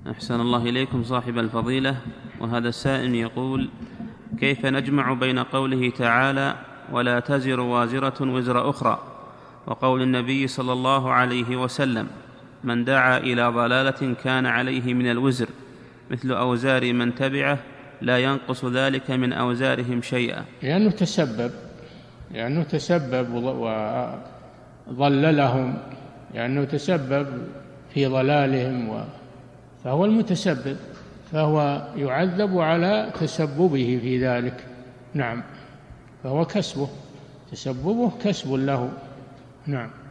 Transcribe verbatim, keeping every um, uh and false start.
أحسن الله إليكم صاحب الفضيلة. وهذا السائل يقول: كيف نجمع بين قوله تعالى ولا تزر وازرة وزر أخرى وقول النبي صلى الله عليه وسلم من دعا إلى ضلالة كان عليه من الوزر مثل أوزار من تبعه لا ينقص ذلك من أوزارهم شيئا؟ لأنه تسبب لأنه تسبب وضللهم، لأنه تسبب في ضلالهم، فهو المتسبب، فهو يعذب على تسببه في ذلك. نعم، فهو كسبه، تسببه كسب له. نعم.